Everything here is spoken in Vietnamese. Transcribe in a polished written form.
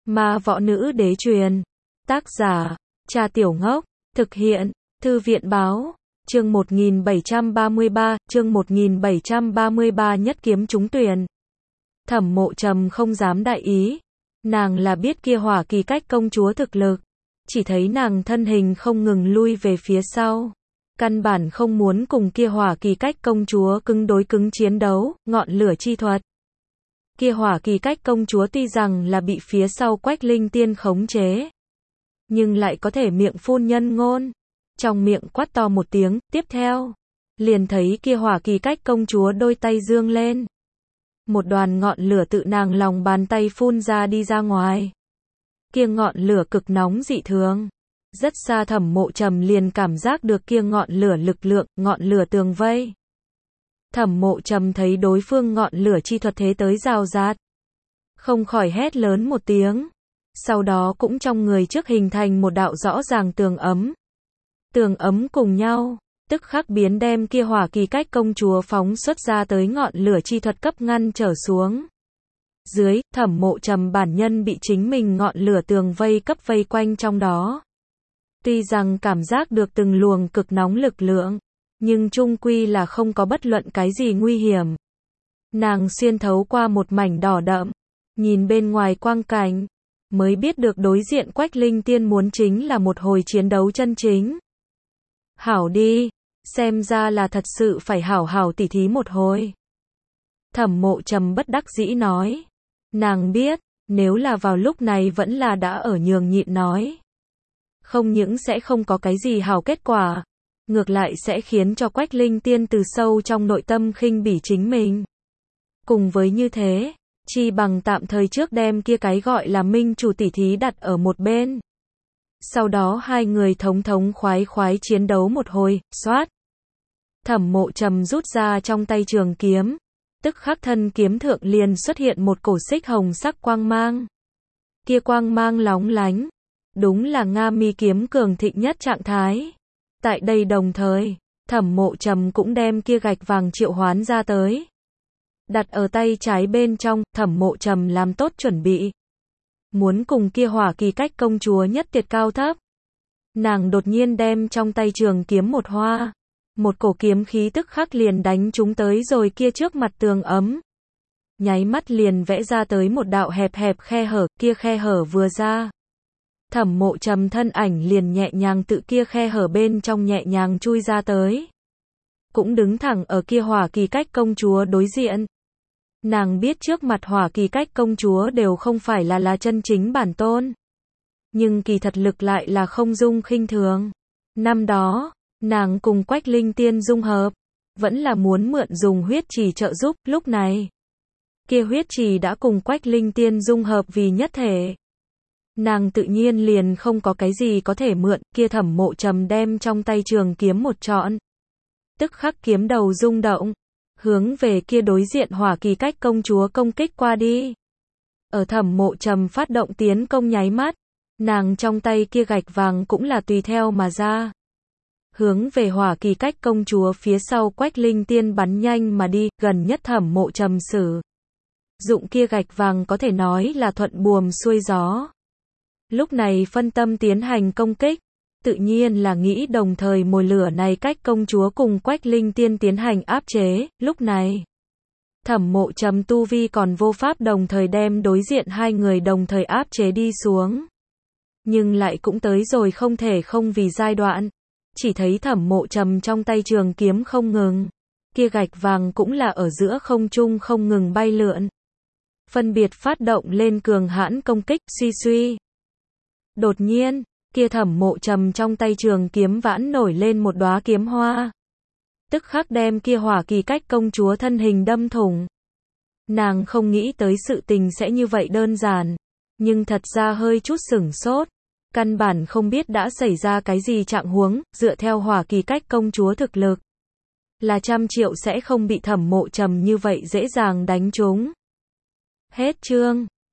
Ma Võ Nữ Đế Truyền. Tác giả, Cha Tiểu Ngốc. Thực hiện, Thư viện Báo. Chương 1733, chương 1733 nhất kiếm trúng tuyển. Thẩm Mộ Trầm không dám đại ý. Nàng là biết kia Hỏa Kỳ Cách công chúa thực lực. Chỉ thấy nàng thân hình không ngừng lui về phía sau. Căn bản không muốn cùng kia Hỏa Kỳ Cách công chúa cứng đối cứng chiến đấu, ngọn lửa chi thuật. Kia Hỏa Kỳ Cách công chúa tuy rằng là bị phía sau Quách Linh Tiên khống chế, nhưng lại có thể miệng phun nhân ngôn. Trong miệng quát to một tiếng, tiếp theo, liền thấy kia Hỏa Kỳ Cách công chúa đôi tay dương lên. Một đoàn ngọn lửa tự nàng lòng bàn tay phun ra đi ra ngoài. Kia ngọn lửa cực nóng dị thường. Rất xa Thẩm Mộ Trầm liền cảm giác được kia ngọn lửa lực lượng, ngọn lửa tường vây. Thẩm Mộ Trầm thấy đối phương ngọn lửa chi thuật thế tới rào rạt, không khỏi hét lớn một tiếng. Sau đó cũng trong người trước hình thành một đạo rõ ràng tường ấm. Tường ấm cùng nhau, tức khắc biến đem kia Hỏa Kỳ Cách công chúa phóng xuất ra tới ngọn lửa chi thuật cấp ngăn trở xuống. Dưới, Thẩm Mộ Trầm bản nhân bị chính mình ngọn lửa tường vây cấp vây quanh trong đó. Tuy rằng cảm giác được từng luồng cực nóng lực lượng, nhưng chung quy là không có bất luận cái gì nguy hiểm. Nàng xuyên thấu qua một mảnh đỏ đậm, nhìn bên ngoài quang cảnh, mới biết được đối diện Quách Linh Tiên muốn chính là một hồi chiến đấu chân chính. Hảo đi, xem ra là thật sự phải hảo hảo tỉ thí một hồi. Thẩm Mộ Trầm bất đắc dĩ nói. Nàng biết, nếu là vào lúc này vẫn là đã ở nhường nhịn nói. Không những sẽ không có cái gì hảo kết quả, ngược lại sẽ khiến cho Quách Linh Tiên từ sâu trong nội tâm khinh bỉ chính mình. Cùng với như thế, chi bằng tạm thời trước đem kia cái gọi là minh chủ tỉ thí đặt ở một bên. Sau đó hai người thống thống khoái khoái chiến đấu một hồi, xoát. Thẩm Mộ Trầm rút ra trong tay trường kiếm, tức khắc thân kiếm thượng liền xuất hiện một cổ xích hồng sắc quang mang. Kia quang mang lóng lánh, đúng là Nga Mi kiếm cường thịnh nhất trạng thái. Tại đây đồng thời, Thẩm Mộ Trầm cũng đem kia gạch vàng triệu hoán ra tới. Đặt ở tay trái bên trong, Thẩm Mộ Trầm làm tốt chuẩn bị. Muốn cùng kia Hỏa Kỳ Cách công chúa nhất tiệt cao thấp. Nàng đột nhiên đem trong tay trường kiếm một hoa. Một cổ kiếm khí tức khắc liền đánh chúng tới rồi kia trước mặt tường ấm. Nháy mắt liền vẽ ra tới một đạo hẹp hẹp khe hở, kia khe hở vừa ra. Thẩm Mộ Trầm thân ảnh liền nhẹ nhàng tự kia khe hở bên trong nhẹ nhàng chui ra tới. Cũng đứng thẳng ở kia Hỏa Kỳ Cách công chúa đối diện. Nàng biết trước mặt Hỏa Kỳ Cách công chúa đều không phải là chân chính bản tôn. Nhưng kỳ thật lực lại là không dung khinh thường. Năm đó, nàng cùng Quách Linh Tiên dung hợp, vẫn là muốn mượn dùng huyết trì trợ giúp, lúc này. Kia huyết trì đã cùng Quách Linh Tiên dung hợp vì nhất thể. Nàng tự nhiên liền không có cái gì có thể mượn, kia Thẩm Mộ Trầm đem trong tay trường kiếm một trọn. Tức khắc kiếm đầu rung động, hướng về kia đối diện Hỏa Kỳ Cách công chúa công kích qua đi. Ở Thẩm Mộ Trầm phát động tiến công nháy mắt, nàng trong tay kia gạch vàng cũng là tùy theo mà ra. Hướng về Hỏa Kỳ Cách công chúa phía sau Quách Linh Tiên bắn nhanh mà đi, gần nhất Thẩm Mộ Trầm sử dụng kia gạch vàng có thể nói là thuận buồm xuôi gió. Lúc này phân tâm tiến hành công kích, tự nhiên là nghĩ đồng thời mồi lửa này cách công chúa cùng Quách Linh Tiên tiến hành áp chế. Lúc này, Thẩm Mộ Trầm tu vi còn vô pháp đồng thời đem đối diện hai người đồng thời áp chế đi xuống. Nhưng lại cũng tới rồi không thể không vì giai đoạn. Chỉ thấy Thẩm Mộ Trầm trong tay trường kiếm không ngừng. Kia gạch vàng cũng là ở giữa không trung không ngừng bay lượn. Phân biệt phát động lên cường hãn công kích, suy suy. Đột nhiên, kia Thẩm Mộ Trầm trong tay trường kiếm vãn nổi lên một đóa kiếm hoa. Tức khắc đem kia Hỏa Kỳ Cách công chúa thân hình đâm thủng. Nàng không nghĩ tới sự tình sẽ như vậy đơn giản, nhưng thật ra hơi chút sửng sốt. Căn bản không biết đã xảy ra cái gì trạng huống, dựa theo Hỏa Kỳ Cách công chúa thực lực. Là 100 triệu sẽ không bị Thẩm Mộ Trầm như vậy dễ dàng đánh trúng. Hết chương.